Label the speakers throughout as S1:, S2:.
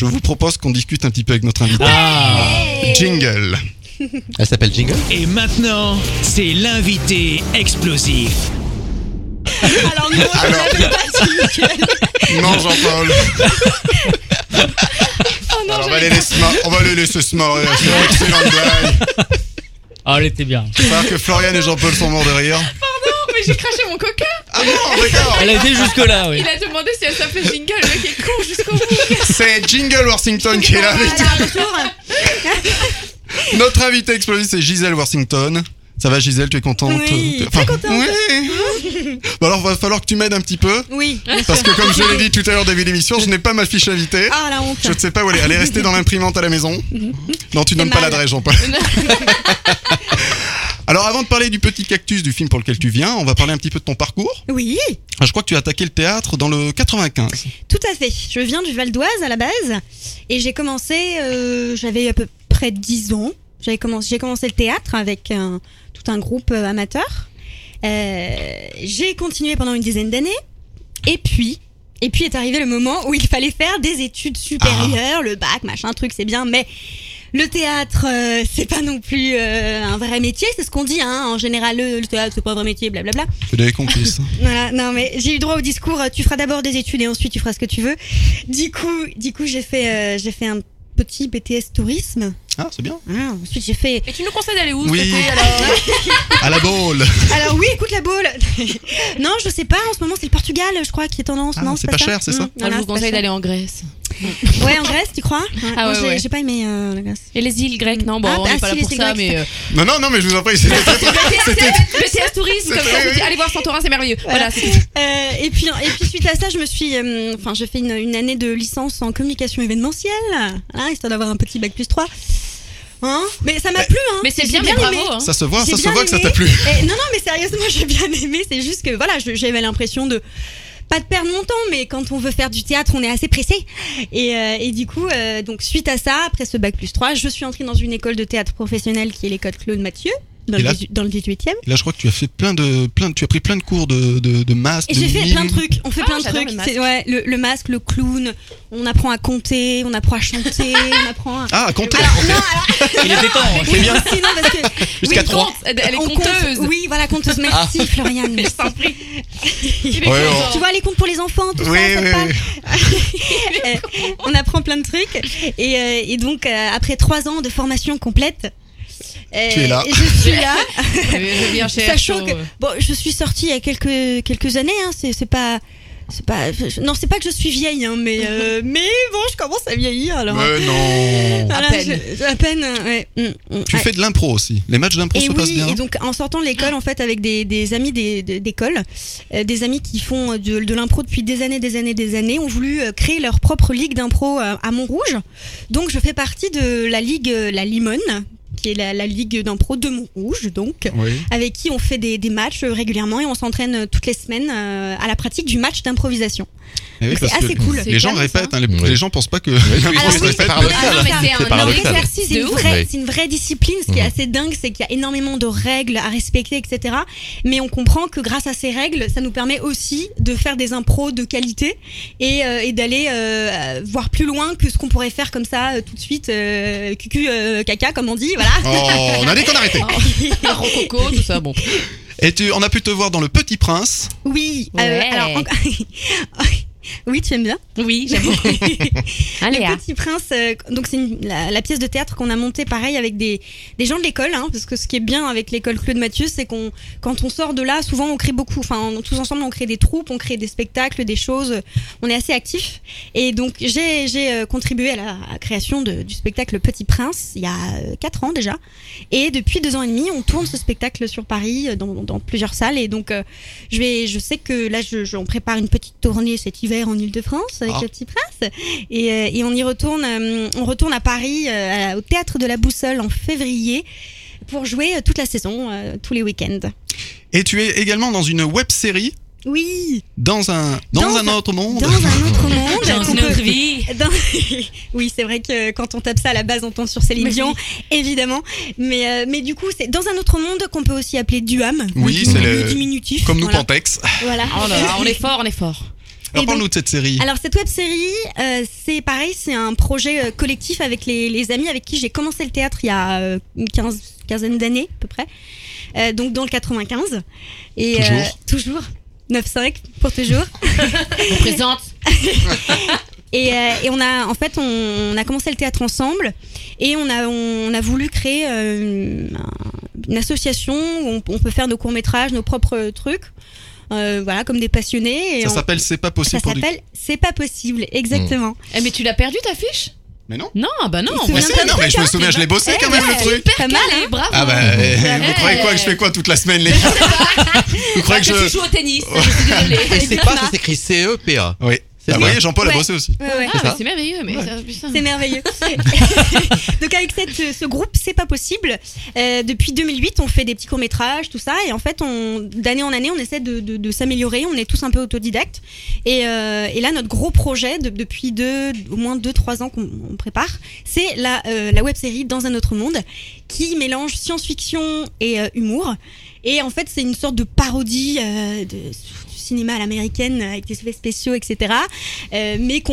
S1: je vous propose qu'on discute un petit peu avec notre invité. Jingle.
S2: Elle s'appelle Jingle.
S3: Et maintenant, c'est l'invité explosif.
S4: Alors non, je n'avais pas dit nickel.
S1: Non, Jean-Paul.
S4: Oh non,
S1: Alors, on va les laisser se marrer. C'est une excellente blague.
S5: Ah, elle était bien.
S1: J'espère que Florian et Jean-Paul sont morts de rire.
S4: mais j'ai craché mon coca.
S1: Ah bon, d'accord.
S5: Elle a été jusque-là, oui.
S4: Il a demandé si elle s'appelait Jingle, le mec est con jusqu'au bout.
S1: C'est Jingle Worthington qui est là avec nous. Notre invité explosif, c'est Gisèle Worthington. Ça va Gisèle, tu es contente?
S4: Oui, très contente.
S1: Oui. Bon alors, va falloir que tu m'aides un petit peu.
S4: Oui.
S1: Parce que comme je l'ai dit tout à l'heure au début de l'émission, je n'ai pas ma fiche invitée.
S4: Ah la honte.
S1: Je ne sais pas où elle est. Elle est restée dans l'imprimante à la maison. Non, tu donnes pas l'adresse, Jean-Paul. Alors avant de parler du petit cactus du film pour lequel tu viens, on va parler un petit peu de ton parcours.
S4: Oui,
S1: Je crois que tu as attaqué le théâtre dans le 95.
S4: tout à fait. Je viens du Val d'Oise à la base et j'ai commencé, j'avais à peu près 10 ans. J'ai commencé le théâtre avec tout un groupe amateur. J'ai continué pendant une dizaine d'années et puis est arrivé le moment où il fallait faire des études supérieures, le bac, machin, truc, c'est bien, mais le théâtre, c'est pas non plus un vrai métier, c'est ce qu'on dit, hein. En général, le théâtre, c'est pas un vrai métier, blablabla.
S1: Tu l'avais compris ça.
S4: Voilà, non, mais j'ai eu droit au discours, tu feras d'abord des études et ensuite tu feras ce que tu veux. Du coup, j'ai fait un petit BTS tourisme.
S1: Ah, c'est bien.
S4: Ensuite, j'ai fait.
S6: Et tu nous conseilles d'aller où
S1: Oui.
S6: cet été, alors
S1: À la Baule.
S4: Alors oui, écoute la boule. Non, je sais pas. En ce moment, c'est le Portugal, je crois, qui est tendance.
S1: Ah,
S4: non,
S1: c'est pas
S4: ça
S1: cher, c'est ça
S6: Moi,
S4: Voilà,
S6: je vous
S4: c'est pas
S6: conseille
S4: cher.
S6: d'aller en Grèce.
S4: Ouais, en Grèce, tu crois?
S6: Ah
S4: Moi,
S6: ouais, ouais.
S4: j'ai pas aimé la Grèce.
S6: Et les îles grecques, non, bon,
S4: Ah,
S6: on
S4: bah,
S6: n'est pas
S4: si,
S6: là
S4: les
S6: pour
S4: îles
S6: ça,
S4: grecques,
S6: mais.
S1: Non, mais je vous en prie, c'était
S6: BTS tourisme, comme ça, on vous dit, allez voir Santorin, c'est merveilleux. Voilà, c'est tout.
S4: Et puis suite à ça, je me suis, j'ai fait une année de licence en communication événementielle, hein, histoire d'avoir un petit bac plus 3. Hein, mais ça m'a plu, hein.
S6: Mais c'est
S4: J'ai
S6: bien, mais bravo.
S4: aimé.
S6: Hein.
S1: Ça se voit
S4: J'ai bien
S1: que ça
S4: aimé.
S1: t'a plu.
S4: Non, mais sérieusement, j'ai bien aimé. C'est juste que voilà, j'avais l'impression de pas de perdre mon temps, mais quand on veut faire du théâtre, on est assez pressé. Et du coup, donc suite à ça, après ce bac plus 3, je suis entrée dans une école de théâtre professionnel qui est l'école Claude Mathieu. Dans
S1: Et là-
S4: le 18e.
S1: Là, je crois que tu as fait tu as pris plein de cours de masque,
S4: Et
S1: de
S4: j'ai fait
S1: mime.
S4: plein de trucs. On fait plein de
S6: j'adore
S4: trucs.
S6: le masque.
S4: C'est, ouais, le masque, le clown. On apprend à compter, on apprend à chanter, on apprend à.
S1: Ah, compter.
S5: Il était temps, c'est bien.
S4: Aussi, non, parce que
S1: Jusqu'à
S4: oui,
S1: 3.
S6: Elle est
S4: on
S6: conteuse.
S4: compte. Oui, voilà, conteuse. Merci, Floriane.
S6: Je t'en prie.
S1: Ouais,
S4: Tu vois les comptes pour les enfants, tout
S1: Oui,
S4: ça, ça te
S1: oui,
S4: parle.
S1: oui.
S4: On apprend plein de trucs. Et donc, après 3 ans de formation complète,
S1: Tu es là.
S4: je suis là.
S6: Je viens chez
S4: Sachant
S6: Ercho.
S4: que bon, je suis sortie il y a quelques années. Hein, c'est pas. Non, c'est pas que je suis vieille, hein, mais bon, je commence à vieillir. Alors,
S1: Mais non.
S4: voilà,
S6: à peine.
S4: à peine. Ouais.
S1: Tu fais de l'impro aussi. Les matchs d'impro
S4: Et
S1: se passent
S4: oui,
S1: bien.
S4: et donc en sortant de l'école, en fait, avec des amis d'école, des amis qui font de l'impro depuis des années, ont voulu créer leur propre ligue d'impro à Montrouge. Donc je fais partie de la ligue La Limone, qui est la ligue d'impro de Montrouge, donc,
S1: Oui.
S4: avec qui on fait des matchs régulièrement et on s'entraîne toutes les semaines à la pratique du match d'improvisation.
S1: Eh oui,
S4: Donc, c'est
S1: parce que
S4: assez cool.
S1: Les gens
S6: calme,
S1: répètent,
S6: ça.
S1: hein,
S2: Oui.
S1: les gens pensent pas que.
S4: Alors,
S1: se
S4: oui,
S1: répète.
S2: paradoxal.
S4: Ah, non, mais
S2: C'est
S4: c'est
S2: paradoxal.
S6: un exercice
S4: c'est
S6: de
S4: une
S6: ouf.
S4: vraie,
S2: Oui.
S4: c'est une vraie discipline. Ce qui est assez dingue, c'est qu'il y a énormément de règles à respecter, etc. Mais on comprend que grâce à ces règles, ça nous permet aussi de faire des impros de qualité et d'aller voir plus loin que ce qu'on pourrait faire comme ça tout de suite, cucu, caca, comme on dit, voilà.
S1: Oh, on a dit qu'on arrêtait.
S6: Rococo, tout ça, bon.
S1: Et on a pu te voir dans Le Petit Prince.
S4: Oui.
S6: Ouais.
S4: Alors, oui, tu aimes bien.
S6: Oui, j'aime beaucoup. Allez,
S4: Le
S6: ah.
S4: Petit Prince, donc c'est la pièce de théâtre qu'on a montée pareil avec des gens de l'école, hein, parce que ce qui est bien avec l'école Claude Mathieu, c'est quand on sort de là, souvent on crée beaucoup, enfin tous ensemble on crée des troupes, on crée des spectacles, des choses, on est assez actifs. Et donc j'ai contribué à la création du spectacle Le Petit Prince il y a 4 ans déjà. Et depuis 2 ans et demi, on tourne ce spectacle sur Paris dans plusieurs salles. Et donc je sais que là on prépare une petite tournée cet hiver en Ile-de-France avec Le Petit Prince et on y retourne on retourne à Paris au théâtre de la Boussole en février pour jouer toute la saison, tous les week-ends.
S1: Et tu es également dans une web série
S4: Oui,
S1: dans un autre monde.
S4: dans un autre monde.
S6: Dans
S4: qu'on
S6: une
S4: peut-
S6: autre vie.
S4: Oui, c'est vrai que quand on tape ça à la base, on tombe sur Céline
S6: Mais
S4: Dion, évidemment. Mais du coup, c'est dans un autre monde qu'on peut aussi appeler Duham.
S1: Oui,
S4: le
S1: c'est le
S4: diminutif.
S1: Comme nous
S4: voilà.
S1: Pantex.
S4: Voilà.
S6: Oh là là, on est fort, on est fort.
S1: Alors parle-nous de cette série.
S4: Alors cette web série, c'est pareil, c'est un projet collectif avec les amis avec qui j'ai commencé le théâtre il y a une quinzaine d'années à peu près, donc dans le 95. Et toujours 9-5 pour toujours.
S6: On présente.
S4: Et on a commencé le théâtre ensemble et on a voulu créer une association où on peut faire nos courts-métrages, nos propres trucs. Voilà, comme des passionnés. Et
S1: ça s'appelle C'est pas possible.
S4: Ça s'appelle C'est pas possible, exactement.
S6: Mais tu l'as perdu ta fiche ?
S1: Mais non.
S6: Non, bah non.
S4: Il se souvient
S1: Mais je me souviens, je l'ai bossé quand même le truc.
S4: Pas mal, hein.
S6: Bravo.
S1: Ah bah, vous croyez quoi que je fais quoi toute la semaine, les gars? Vous croyez que
S6: tu joues au tennis, je suis désolée.
S2: Et c'est pas, ça s'écrit CEPA.
S1: Oui.
S2: C'est
S1: Vous
S2: ça.
S1: voyez, Jean-Paul a
S4: Ouais.
S1: bossé aussi.
S4: Ouais.
S6: Ah, mais c'est merveilleux, mais putain.
S4: C'est merveilleux. Donc avec ce groupe, c'est pas possible. Depuis 2008, on fait des petits courts-métrages, tout ça, et en fait, d'année en année, on essaie de s'améliorer. On est tous un peu autodidactes. Et là, notre gros projet, depuis au moins 2-3 ans qu'on prépare, c'est la web-série Dans un autre monde, qui mélange science-fiction et humour. Et en fait, c'est une sorte de parodie du cinéma à l'américaine avec des effets spéciaux, etc. Mais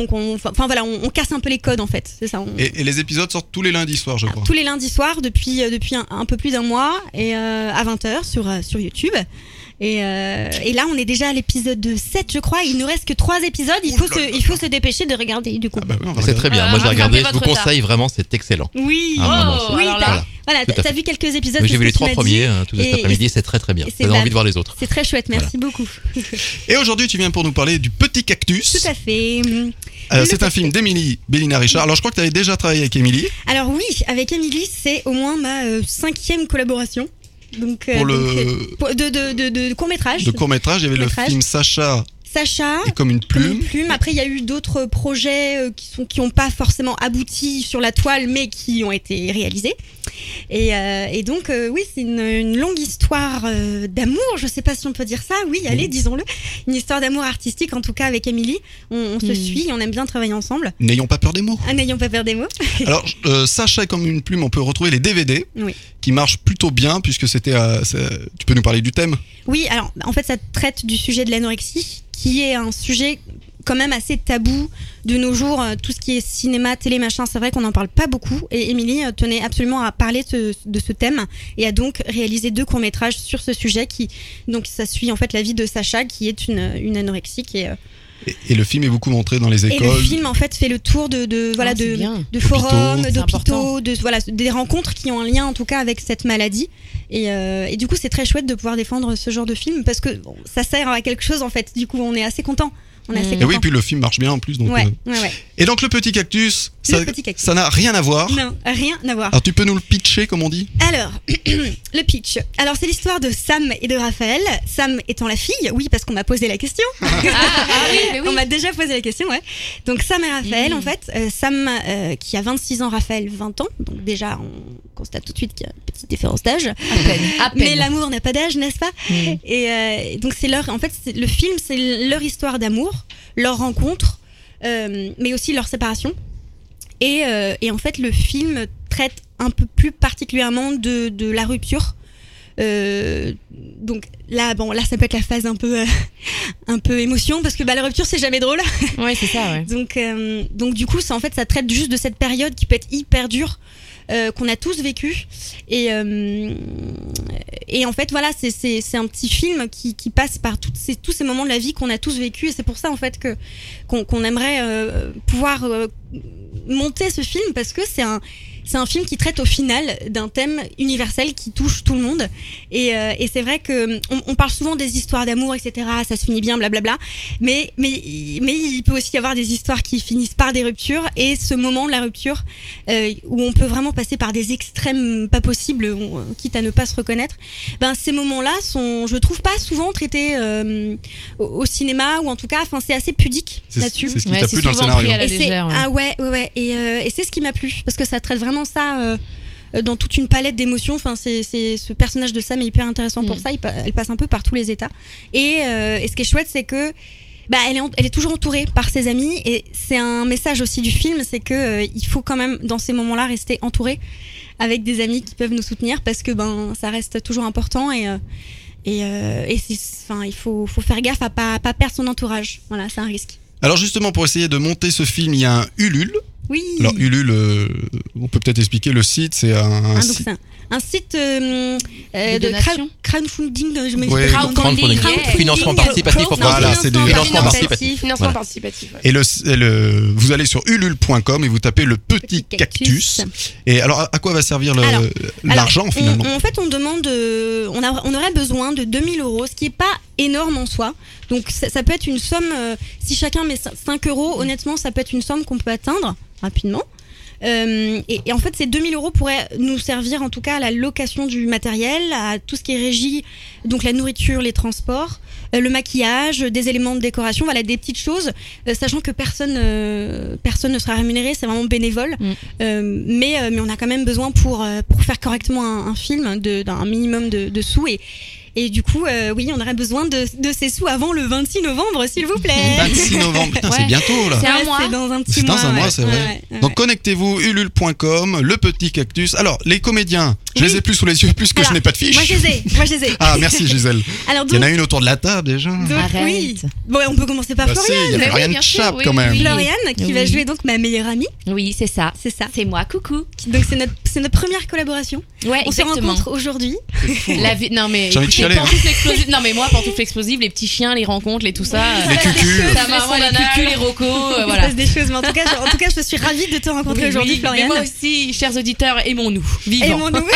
S4: on casse un peu les codes en fait. C'est ça.
S1: Et les épisodes sortent tous les lundis soirs, je crois.
S4: Tous les lundis soirs depuis un peu plus d'un mois et à 20h sur YouTube. Et là, on est déjà à l'épisode 7, je crois. Il ne reste que 3 épisodes. Il faut se dépêcher de regarder du coup.
S1: Ah bah oui, on va
S2: C'est
S1: regarder.
S2: très bien.
S6: Voilà,
S2: Moi, je l'ai regardé. Je
S6: rattrapez
S2: vous
S6: votre
S2: conseille vraiment, c'est excellent.
S4: Oui,
S2: Ah, vraiment,
S4: oui.
S6: alors là.
S4: Voilà,
S2: Tout à
S4: t'as
S2: fait.
S4: vu quelques épisodes.
S2: J'ai
S4: c'est
S2: vu
S4: ce
S2: les
S4: que tu
S2: 3
S4: m'as
S2: premiers
S4: dit.
S2: tout cet
S4: Et-
S2: après-midi, c'est très très bien.
S4: et c'est
S2: J'ai envie
S4: la-
S2: de voir les autres.
S4: C'est très chouette. Merci beaucoup.
S1: Et aujourd'hui, tu viens pour nous parler du Petit Cactus.
S4: Tout à fait.
S1: C'est un film d'Émilie Bélina Richard. Alors, je crois que tu avais déjà travaillé avec Émilie.
S4: Alors oui, avec Émilie, c'est au moins ma 5e collaboration. Donc, de court-métrage.
S1: De court-métrage. Il y avait le
S4: Court-métrage.
S1: film Sacha
S4: Sacha.
S1: et Comme une
S4: Comme une
S1: plume.
S4: plume. Après, il y a eu d'autres projets qui ont pas forcément abouti sur la toile, mais qui ont été réalisés. Et donc, oui, c'est une longue histoire d'amour. Je sais pas si on peut dire ça. Oui, allez, disons-le. Une histoire d'amour artistique, en tout cas avec Émilie. On se suit, on aime bien travailler ensemble.
S1: N'ayons pas peur des mots.
S4: N'ayons pas peur des mots.
S1: Alors, Sacha et Comme une plume, on peut retrouver les DVD
S4: Oui.
S1: qui marchent plutôt bien puisque tu peux nous parler du thème?
S4: Oui, alors en fait, ça traite du sujet de l'anorexie, qui est un sujet quand même assez tabou de nos jours. Tout ce qui est cinéma, télé, machin, c'est vrai qu'on n'en parle pas beaucoup. Et Émilie tenait absolument à parler de ce thème et a donc réalisé 2 courts-métrages sur ce sujet donc ça suit en fait la vie de Sacha, qui est une anorexique.
S1: Et le film est beaucoup montré dans les
S4: Et le
S1: écoles.
S4: film en fait fait le tour de
S6: c'est bien.
S4: forums,
S6: C'est important.
S4: d'hôpitaux, des rencontres qui ont un lien en tout cas avec cette maladie. Et du coup, c'est très chouette de pouvoir défendre ce genre de film parce que ça sert à quelque chose en fait. Du coup, on est assez content.
S1: Et oui, puis le film marche bien en plus. Donc,
S4: Ouais.
S1: Et donc, le Petit Cactus,
S4: Le Petit Cactus.
S1: ça n'a rien à voir.
S4: Non, rien à voir.
S1: Alors, tu peux nous le pitcher, comme on dit?
S4: Alors, le pitch. Alors, c'est l'histoire de Sam et de Raphaël. Sam étant la fille, oui, parce qu'on m'a posé la question.
S6: Ah oui, mais oui.
S4: On m'a déjà posé la question, ouais. Donc, Sam et Raphaël, en fait. Sam qui a 26 ans, Raphaël 20 ans. Donc, déjà, on constate tout de suite qu'il y a une petite différence d'âge.
S6: À peine.
S4: Mais l'amour n'a pas d'âge, n'est-ce pas? Et donc, le film, c'est leur histoire d'amour, leur rencontre, mais aussi leur séparation. Et en fait, le film traite un peu plus particulièrement de la rupture. Donc là, ça peut être la phase un peu émotion, parce que la rupture, c'est jamais drôle.
S6: Ouais, c'est ça, ouais.
S4: Donc du coup, ça traite juste de cette période qui peut être hyper dure, qu'on a tous vécu. Et en fait, voilà, c'est un petit film qui passe par tous ces moments de la vie qu'on a tous vécu. Et c'est pour ça, en fait, qu'on aimerait pouvoir monter ce film, parce que c'est un film qui traite au final d'un thème universel qui touche tout le monde. Et c'est vrai que on parle souvent des histoires d'amour, etc. Ça se finit bien, blablabla. Mais il peut aussi y avoir des histoires qui finissent par des ruptures. Et ce moment de la rupture, où on peut vraiment passer par des extrêmes pas possibles, quitte à ne pas se reconnaître, ces moments-là sont, je trouve, pas souvent traités au cinéma, ou en tout cas, c'est assez pudique là-dessus.
S1: C'est ce qui
S6: Ouais,
S1: t'a
S6: c'est
S1: plu dans le
S6: souvent
S1: scénario.
S6: pris à la
S4: Et c'est
S6: légère, ouais.
S4: ouais. Et c'est ce qui m'a plu, parce que ça traite vraiment ça dans toute une palette d'émotions. C'est ce personnage de Sam est hyper intéressant pour ça. Elle passe un peu par tous les états. Et ce qui est chouette, c'est que elle est toujours entourée par ses amis, et c'est un message aussi du film, c'est que il faut quand même dans ces moments-là rester entouré avec des amis qui peuvent nous soutenir, parce que ça reste toujours important. Et il faut faire gaffe à pas perdre son entourage. Voilà, c'est un risque.
S1: Alors justement, pour essayer de monter ce film, il y a un Ulule.
S4: Oui.
S1: Alors Ulule, on peut peut-être expliquer le site, c'est un
S4: donc c'est un site de
S6: donation.
S4: crowdfunding. Je me
S1: Ouais.
S2: Crowdfunding. Financement participatif en français.
S1: Voilà, c'est du
S2: financement participatif.
S6: Financement
S2: Voilà.
S6: participatif. ouais.
S1: Et vous allez sur ulule.com et vous tapez le petit cactus. Et alors, à quoi va servir l'argent
S4: Alors,
S1: finalement
S4: En fait, on demande, on aurait besoin de 2000 €, ce qui est pas énorme en soi. Donc ça peut être une somme, si chacun met 5 €, honnêtement, ça peut être une somme qu'on peut atteindre rapidement. Et en fait, ces 2000 € pourraient nous servir en tout cas à la location du matériel, à tout ce qui est régie, donc la nourriture, les transports, le maquillage, des éléments de décoration, voilà, des petites choses, sachant que personne ne sera rémunéré, c'est vraiment bénévole. Mais on a quand même besoin pour faire correctement un film d'un minimum de sous. Et du coup, oui, on aurait besoin de ces sous avant le 26 novembre, s'il vous plaît.
S1: 26 novembre, putain, c'est bientôt là.
S6: C'est un mois.
S4: C'est dans un petit
S1: C'est
S4: mois.
S1: dans un mois,
S4: ouais.
S1: c'est vrai.
S4: Ouais.
S1: Donc connectez-vous, ulule.com, le petit cactus. Alors, les comédiens, je les ai plus sous les yeux puisque je
S4: Alors,
S1: n'ai pas de fiche.
S4: Moi, je les ai.
S1: Ah, merci Gisèle.
S4: Alors,
S1: Il y en
S4: donc,
S1: a une autour de la table déjà.
S4: oui. Bon, on peut commencer par
S1: Bah si,
S4: Floriane.
S1: il y a
S6: Mais oui,
S1: Floriane
S6: bien sûr,
S1: Chap
S6: oui,
S1: quand même.
S6: oui.
S4: Floriane, qui va jouer donc ma meilleure amie.
S6: Oui, c'est ça.
S4: C'est ça.
S6: C'est moi, coucou.
S4: Donc, c'est notre première collaboration.
S6: Ouais,
S4: On se
S6: exactement.
S4: rencontre aujourd'hui.
S6: Non mais
S1: J'ai envie de
S6: écoutez,
S1: chialer, hein.
S6: pantoufles explosives. Non mais moi pantoufles explosives, les petits chiens, les rencontres, les tout ça.
S1: Les cucus.
S6: Ça marche, les cucus, les rocos,
S4: Il se
S6: voilà.
S4: passe des choses. Mais en tout cas, je suis ravie de te rencontrer
S6: Oui,
S4: aujourd'hui,
S6: oui, mais
S4: Floriane.
S6: moi aussi, chers auditeurs, aimons-nous,
S4: Et
S6: vivants.
S4: mon nom.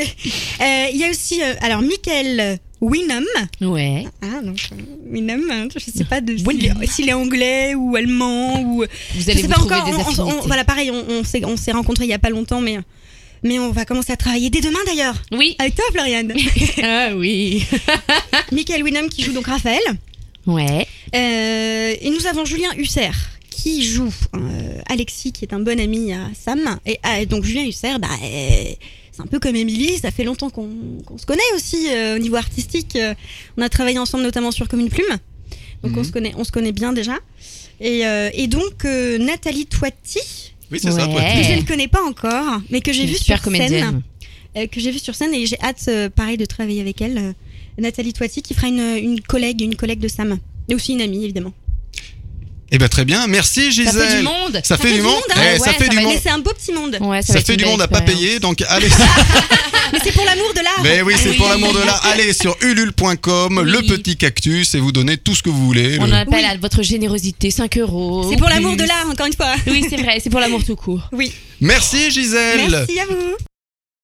S4: Il y a aussi, alors, Michael Winham.
S6: Ouais.
S4: Ah, donc, Winham, je sais pas s'il est anglais ou allemand ou.
S6: Vous
S4: Je
S6: allez
S4: sais
S6: vous
S4: pas
S6: trouver
S4: encore.
S6: des affinités.
S4: Voilà, pareil, on s'est rencontrés il y a pas longtemps, mais on va commencer à travailler dès demain d'ailleurs.
S6: Oui.
S4: Avec toi, Floriane.
S6: Ah oui.
S4: Michael Winham qui joue donc Raphaël.
S6: Ouais.
S4: Et nous avons Julien Husser qui joue Alexis, qui est un bon ami à Sam. Et donc Julien Husser, c'est un peu comme Émilie, ça fait longtemps qu'on se connaît aussi au niveau artistique. On a travaillé ensemble notamment sur Comme une plume. Donc on se connaît bien déjà. Et donc Nathalie Toiti,
S1: Oui, c'est ça,
S6: Ouais.
S1: toi.
S4: que je ne connais pas encore, mais que j'ai vu
S6: Super
S4: sur
S6: comédienne.
S4: scène. Que j'ai vu sur scène et j'ai hâte, pareil, de travailler avec elle. Nathalie Toiti qui fera une collègue de Sam. Et aussi une amie, évidemment.
S1: Eh ben très bien, merci Gisèle.
S6: Ça fait du monde.
S1: Ça fait du monde.
S4: hein.
S1: Eh,
S6: Ouais,
S1: ça fait
S6: ça
S1: du
S6: va
S1: monde.
S4: Mais c'est un beau petit monde.
S6: Ouais,
S1: Ça
S6: va être
S1: fait
S6: une
S1: du
S6: belle
S1: monde à pas
S6: expérience.
S1: payer, donc allez.
S4: Mais c'est pour l'amour de l'art.
S1: Mais oui, c'est
S6: Oui.
S1: pour l'amour de l'art. Allez sur ulule.com,
S6: Oui.
S1: le petit cactus, et vous donnez tout ce que vous voulez.
S6: On
S1: Le-
S6: appelle à votre générosité, 5 €.
S4: C'est pour l'amour de l'art, encore une fois.
S6: Oui, c'est vrai, c'est pour l'amour tout court.
S4: Oui.
S1: Merci Gisèle.
S4: Merci à vous.